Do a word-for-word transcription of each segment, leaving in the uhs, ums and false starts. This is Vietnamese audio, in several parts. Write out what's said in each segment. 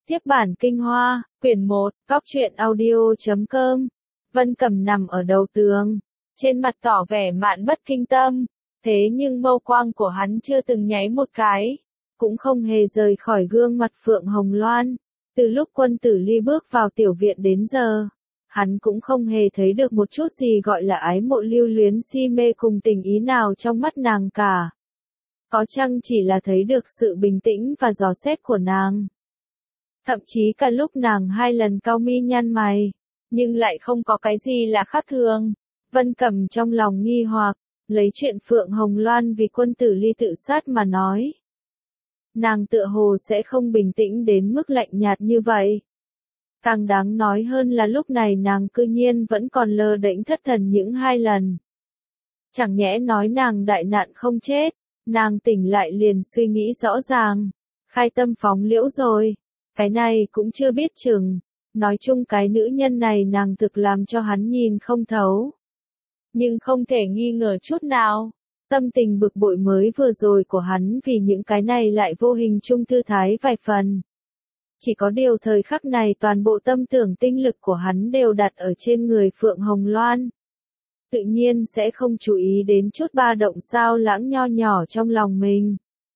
Tiếp bản kinh hoa, quyển một, góc truyện audio chấm com. Vân Cầm nằm ở đầu tường, trên mặt tỏ vẻ mạn bất kinh tâm, thế nhưng mâu quang của hắn chưa từng nháy một cái, cũng không hề rời khỏi gương mặt Phượng Hồng Loan. Từ lúc Quân Tử Ly bước vào tiểu viện đến giờ, hắn cũng không hề thấy được một chút gì gọi là ái mộ lưu luyến si mê cùng tình ý nào trong mắt nàng cả. Có chăng chỉ là thấy được sự bình tĩnh và dò xét của nàng. Thậm chí cả lúc nàng hai lần cau mi nhăn mày, nhưng lại không có cái gì là khác thường. Vân Cầm trong lòng nghi hoặc, lấy chuyện Phượng Hồng Loan vì Quân Tử Ly tự sát mà nói. Nàng tựa hồ sẽ không bình tĩnh đến mức lạnh nhạt như vậy. Càng đáng nói hơn là lúc này nàng cư nhiên vẫn còn lơ đễnh thất thần những hai lần. Chẳng nhẽ nói nàng đại nạn không chết, nàng tỉnh lại liền suy nghĩ rõ ràng, khai tâm phóng liễu rồi. Cái này cũng chưa biết chừng, nói chung cái nữ nhân này nàng thực làm cho hắn nhìn không thấu. Nhưng không thể nghi ngờ chút nào, tâm tình bực bội mới vừa rồi của hắn vì những cái này lại vô hình chung thư thái vài phần. Chỉ có điều thời khắc này toàn bộ tâm tưởng tinh lực của hắn đều đặt ở trên người Phượng Hồng Loan. Tự nhiên sẽ không chú ý đến chút ba động sao lãng nho nhỏ trong lòng mình.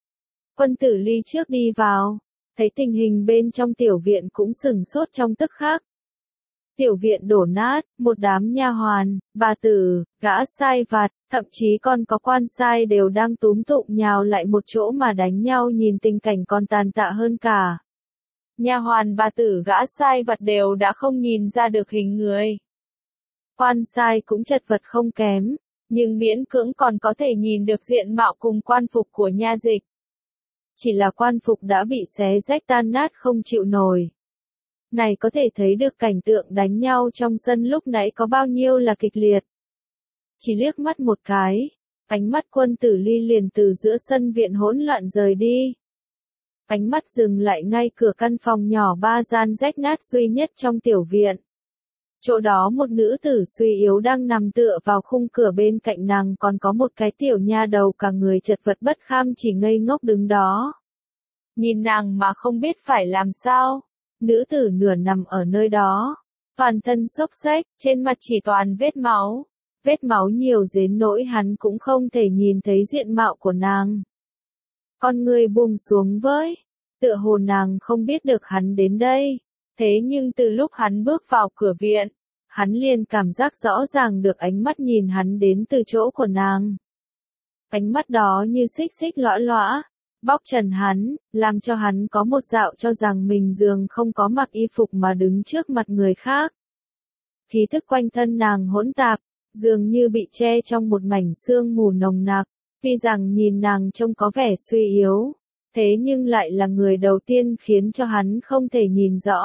Quân Tử Ly trước đi vào, thấy tình hình bên trong tiểu viện cũng sửng sốt trong tức khắc. Tiểu viện đổ nát, một đám nha hoàn, bà tử, gã sai vặt, thậm chí còn có quan sai đều đang túm tụm nhào lại một chỗ mà đánh nhau, nhìn tình cảnh còn tàn tạ hơn cả. Nha hoàn bà tử gã sai vặt đều đã không nhìn ra được hình người. Quan sai cũng chật vật không kém, nhưng miễn cưỡng còn có thể nhìn được diện mạo cùng quan phục của nha dịch. Chỉ là quan phục đã bị xé rách tan nát không chịu nổi. Này có thể thấy được cảnh tượng đánh nhau trong sân lúc nãy có bao nhiêu là kịch liệt. Chỉ liếc mắt một cái, ánh mắt Quân Tử Ly liền từ giữa sân viện hỗn loạn rời đi. Ánh mắt dừng lại ngay cửa căn phòng nhỏ ba gian rách nát duy nhất trong tiểu viện. Chỗ đó một nữ tử suy yếu đang nằm tựa vào khung cửa, bên cạnh nàng còn có một cái tiểu nha đầu cả người chật vật bất kham chỉ ngây ngốc đứng đó. Nhìn nàng mà không biết phải làm sao, nữ tử nửa nằm ở nơi đó, toàn thân xốc xếch, trên mặt chỉ toàn vết máu, vết máu nhiều đến nỗi hắn cũng không thể nhìn thấy diện mạo của nàng. Con người buông xuống với, tựa hồ nàng không biết được hắn đến đây. Thế nhưng từ lúc hắn bước vào cửa viện, hắn liền cảm giác rõ ràng được ánh mắt nhìn hắn đến từ chỗ của nàng. Ánh mắt đó như xích xích lõa lõa, bóc trần hắn, làm cho hắn có một dạo cho rằng mình dường không có mặc y phục mà đứng trước mặt người khác. Khí thức quanh thân nàng hỗn tạp, dường như bị che trong một mảnh sương mù nồng nặc, tuy rằng nhìn nàng trông có vẻ suy yếu, thế nhưng lại là người đầu tiên khiến cho hắn không thể nhìn rõ.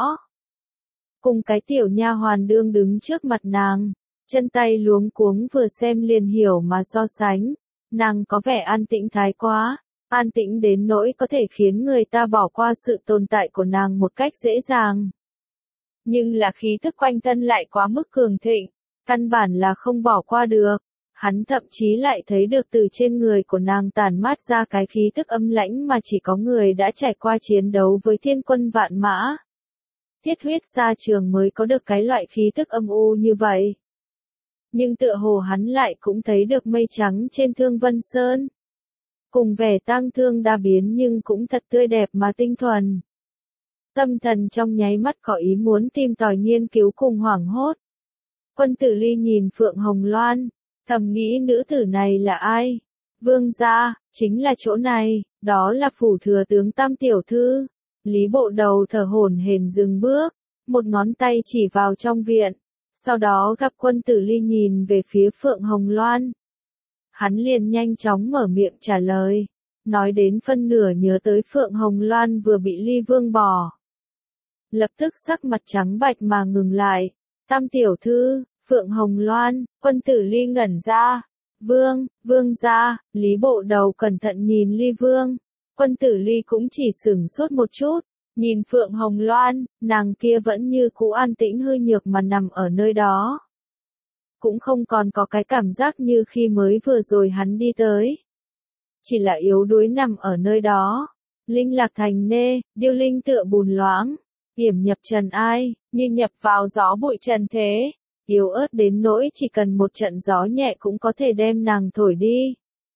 Cùng cái tiểu nha hoàn đương đứng trước mặt nàng, chân tay luống cuống vừa xem liền hiểu mà so sánh, nàng có vẻ an tĩnh thái quá, an tĩnh đến nỗi có thể khiến người ta bỏ qua sự tồn tại của nàng một cách dễ dàng. Nhưng là khí thức quanh thân lại quá mức cường thịnh, căn bản là không bỏ qua được. Hắn thậm chí lại thấy được từ trên người của nàng tản mát ra cái khí thức âm lãnh mà chỉ có người đã trải qua chiến đấu với thiên quân vạn mã, thiết huyết xa trường mới có được cái loại khí thức âm u như vậy. Nhưng tựa hồ hắn lại cũng thấy được mây trắng trên Thương Vân Sơn. Cùng vẻ tang thương đa biến nhưng cũng thật tươi đẹp mà tinh thuần. Tâm thần trong nháy mắt có ý muốn tìm tòi nghiên cứu cùng hoảng hốt. Quân Tử Ly nhìn Phượng Hồng Loan, thầm nghĩ nữ tử này là ai? Vương gia, chính là chỗ này, đó là phủ thừa tướng Tam tiểu thư. Lý Bộ Đầu thở hổn hển dừng bước, một ngón tay chỉ vào trong viện, sau đó gặp Quân Tử Ly nhìn về phía Phượng Hồng Loan. Hắn liền nhanh chóng mở miệng trả lời, nói đến phân nửa nhớ tới Phượng Hồng Loan vừa bị Ly Vương bỏ. Lập tức sắc mặt trắng bạch mà ngừng lại, Tam tiểu thư, Phượng Hồng Loan. Quân Tử Ly ngẩn ra, Vương, Vương gia. Lý Bộ Đầu cẩn thận nhìn Ly Vương. Quân Tử Ly cũng chỉ sửng sốt một chút, nhìn Phượng Hồng Loan, nàng kia vẫn như cũ an tĩnh hư nhược mà nằm ở nơi đó. Cũng không còn có cái cảm giác như khi mới vừa rồi hắn đi tới. Chỉ là yếu đuối nằm ở nơi đó, linh lạc thành nê, điêu linh tựa bùn loãng. Yểm nhập trần ai, như nhập vào gió bụi trần thế, yếu ớt đến nỗi chỉ cần một trận gió nhẹ cũng có thể đem nàng thổi đi.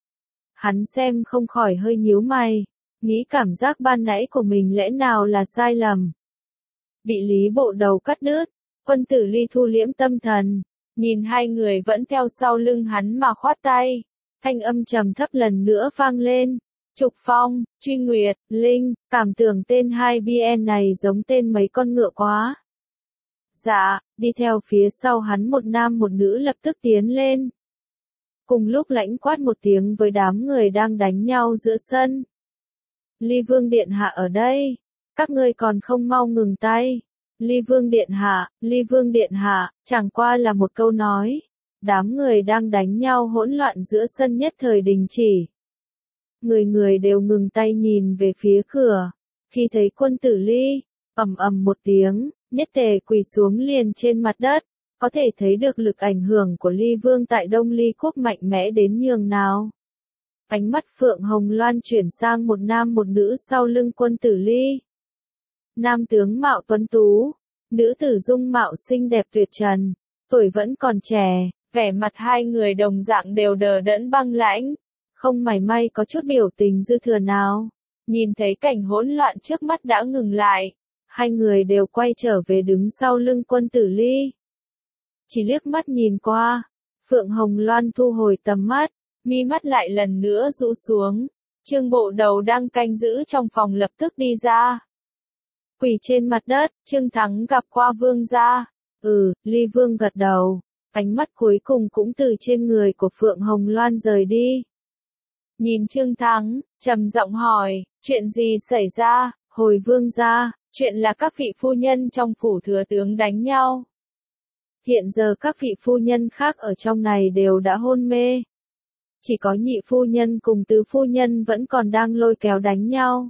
Hắn xem không khỏi hơi nhíu mày, nghĩ cảm giác ban nãy của mình lẽ nào là sai lầm. Bị Lý Bộ Đầu cắt đứt, Quân Tử Ly thu liễm tâm thần, nhìn hai người vẫn theo sau lưng hắn mà khoát tay, thanh âm trầm thấp lần nữa vang lên. Trục Phong, Truy Nguyệt, Linh, cảm tưởng tên hai bê en này giống tên mấy con ngựa quá. Dạ, đi theo phía sau hắn một nam một nữ lập tức tiến lên. Cùng lúc lãnh quát một tiếng với đám người đang đánh nhau giữa sân. Ly Vương Điện Hạ ở đây, các ngươi còn không mau ngừng tay. Ly Vương Điện Hạ, Ly Vương Điện Hạ, chẳng qua là một câu nói. Đám người đang đánh nhau hỗn loạn giữa sân nhất thời đình chỉ. Người người đều ngừng tay nhìn về phía cửa. Khi thấy Quân Tử Ly, ầm ầm một tiếng, nhất tề quỳ xuống liền trên mặt đất. Có thể thấy được lực ảnh hưởng của Ly Vương tại Đông Ly Quốc mạnh mẽ đến nhường nào. Ánh mắt Phượng Hồng Loan chuyển sang một nam một nữ sau lưng Quân Tử Ly. Nam tướng mạo tuấn tú, nữ tử dung mạo xinh đẹp tuyệt trần, tuổi vẫn còn trẻ, vẻ mặt hai người đồng dạng đều đờ đẫn băng lãnh, không mảy may có chút biểu tình dư thừa nào. Nhìn thấy cảnh hỗn loạn trước mắt đã ngừng lại, hai người đều quay trở về đứng sau lưng Quân Tử Ly. Chỉ liếc mắt nhìn qua, Phượng Hồng Loan thu hồi tầm mắt, mi mắt lại lần nữa rũ xuống. Trương Bộ Đầu đang canh giữ trong phòng lập tức đi ra. Quỳ trên mặt đất, Trương Thắng gặp qua Vương gia. Ừ, Ly Vương gật đầu, ánh mắt cuối cùng cũng từ trên người của Phượng Hồng Loan rời đi. Nhìn Trương Thắng, trầm giọng hỏi, chuyện gì xảy ra? Hồi Vương gia, chuyện là các vị phu nhân trong phủ thừa tướng đánh nhau. Hiện giờ các vị phu nhân khác ở trong này đều đã hôn mê. Chỉ có nhị phu nhân cùng tứ phu nhân vẫn còn đang lôi kéo đánh nhau.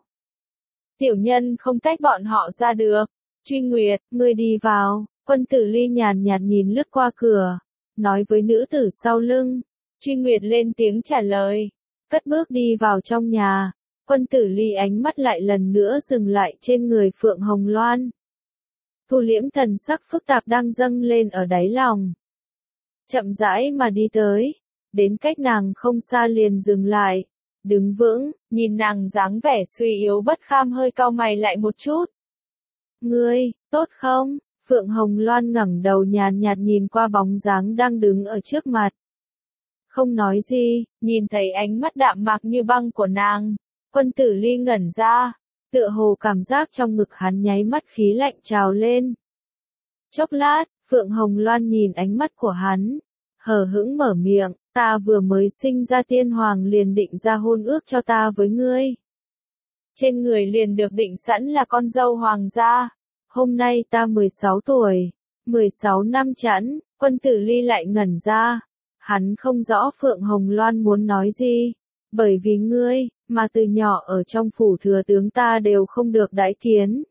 Tiểu nhân không tách bọn họ ra được. Truy Nguyệt, ngươi đi vào. Quân Tử Ly nhàn nhạt nhìn lướt qua cửa, nói với nữ tử sau lưng. Truy Nguyệt lên tiếng trả lời, cất bước đi vào trong nhà. Quân Tử Ly ánh mắt lại lần nữa dừng lại trên người Phượng Hồng Loan. Thu liễm thần sắc phức tạp đang dâng lên ở đáy lòng. Chậm rãi mà đi tới, đến cách nàng không xa liền dừng lại, đứng vững, nhìn nàng dáng vẻ suy yếu bất kham hơi cau mày lại một chút. Ngươi, tốt không? Phượng Hồng Loan ngẩng đầu nhàn nhạt nhìn qua bóng dáng đang đứng ở trước mặt. Không nói gì, nhìn thấy ánh mắt đạm mạc như băng của nàng, Quân Tử Ly ngẩn ra, tựa hồ cảm giác trong ngực hắn nháy mắt khí lạnh trào lên. Chốc lát, Phượng Hồng Loan nhìn ánh mắt của hắn, hờ hững mở miệng, ta vừa mới sinh ra tiên hoàng liền định ra hôn ước cho ta với ngươi. Trên người liền được định sẵn là con dâu hoàng gia. Hôm nay ta mười sáu tuổi, mười sáu năm chẵn. Quân Tử Ly lại ngẩn ra. Hắn không rõ Phượng Hồng Loan muốn nói gì. Bởi vì ngươi, mà từ nhỏ ở trong phủ thừa tướng ta đều không được đãi kiến.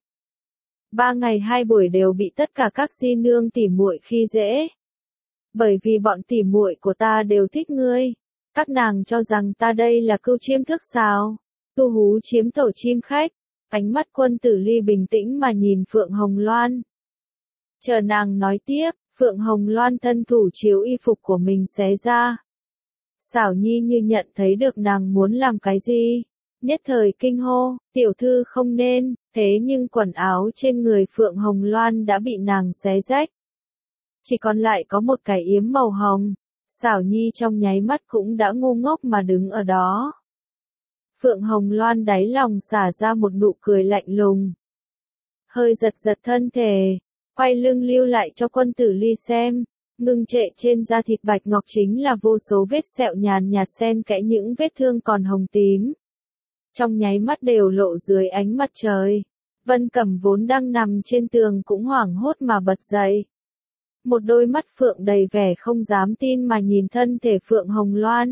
Ba ngày hai buổi đều bị tất cả các di nương tỉ muội khi dễ. Bởi vì bọn tỉ muội của ta đều thích ngươi. Các nàng cho rằng ta đây là cưu chiêm thức sao. Tu hú chiếm tổ chim khách. Ánh mắt Quân Tử Ly bình tĩnh mà nhìn Phượng Hồng Loan. Chờ nàng nói tiếp, Phượng Hồng Loan thân thủ chiếu y phục của mình xé ra. Xảo Nhi như nhận thấy được nàng muốn làm cái gì. Nhất thời kinh hô, tiểu thư không nên, thế nhưng quần áo trên người Phượng Hồng Loan đã bị nàng xé rách. Chỉ còn lại có một cái yếm màu hồng. Xảo Nhi trong nháy mắt cũng đã ngu ngốc mà đứng ở đó. Phượng Hồng Loan đáy lòng xả ra một nụ cười lạnh lùng. Hơi giật giật thân thể, quay lưng lưu lại cho Quân Tử Ly xem, ngưng trệ trên da thịt bạch ngọc chính là vô số vết sẹo nhàn nhạt xen kẽ những vết thương còn hồng tím. Trong nháy mắt đều lộ dưới ánh mặt trời. Vân Cẩm vốn đang nằm trên tường cũng hoảng hốt mà bật dậy. Một đôi mắt Phượng đầy vẻ không dám tin mà nhìn thân thể Phượng Hồng Loan.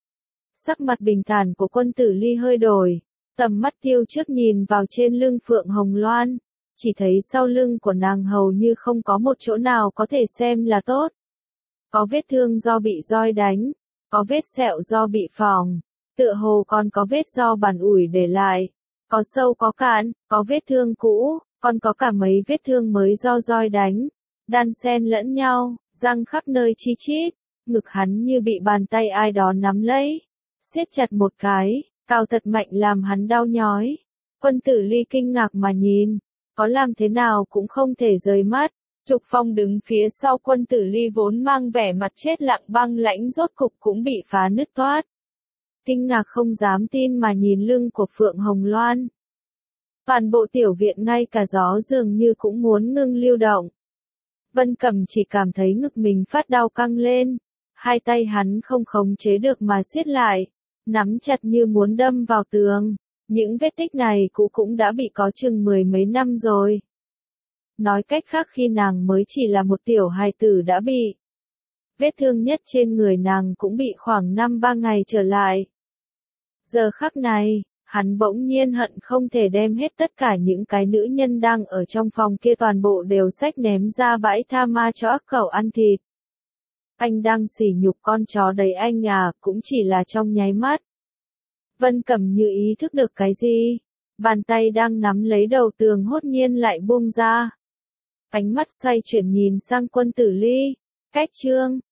Sắc mặt bình thản của Quân Tử Ly hơi đổi, tầm mắt tiêu trước nhìn vào trên lưng Phượng Hồng Loan, chỉ thấy sau lưng của nàng hầu như không có một chỗ nào có thể xem là tốt. Có vết thương do bị roi đánh, có vết sẹo do bị phỏng, tựa hồ còn có vết do bàn ủi để lại, có sâu có cạn, có vết thương cũ, còn có cả mấy vết thương mới do roi đánh, đan xen lẫn nhau, răng khắp nơi chi chít, ngực hắn như bị bàn tay ai đó nắm lấy, siết chặt một cái, cào thật mạnh làm hắn đau nhói. Quân Tử Ly kinh ngạc mà nhìn, có làm thế nào cũng không thể rời mắt. Trục Phong đứng phía sau Quân Tử Ly vốn mang vẻ mặt chết lặng băng lãnh rốt cục cũng bị phá nứt toát. Kinh ngạc không dám tin mà nhìn lưng của Phượng Hồng Loan. Toàn bộ tiểu viện ngay cả gió dường như cũng muốn ngưng lưu động. Vân Cẩm chỉ cảm thấy ngực mình phát đau căng lên, hai tay hắn không khống chế được mà siết lại, nắm chặt như muốn đâm vào tường. Những vết tích này cũ cũng đã bị có chừng mười mấy năm rồi. Nói cách khác khi nàng mới chỉ là một tiểu hài tử đã bị. Vết thương nhất trên người nàng cũng bị khoảng năm ba ngày trở lại. Giờ khắc này, hắn bỗng nhiên hận không thể đem hết tất cả những cái nữ nhân đang ở trong phòng kia toàn bộ đều xách ném ra bãi tha ma cho ác cẩu ăn thịt. Anh đang sỉ nhục con chó đấy anh à, cũng chỉ là trong nháy mắt. Vân Cẩm như ý thức được cái gì, bàn tay đang nắm lấy đầu tường hốt nhiên lại buông ra. Ánh mắt xoay chuyển nhìn sang Quân Tử Ly, cách chương.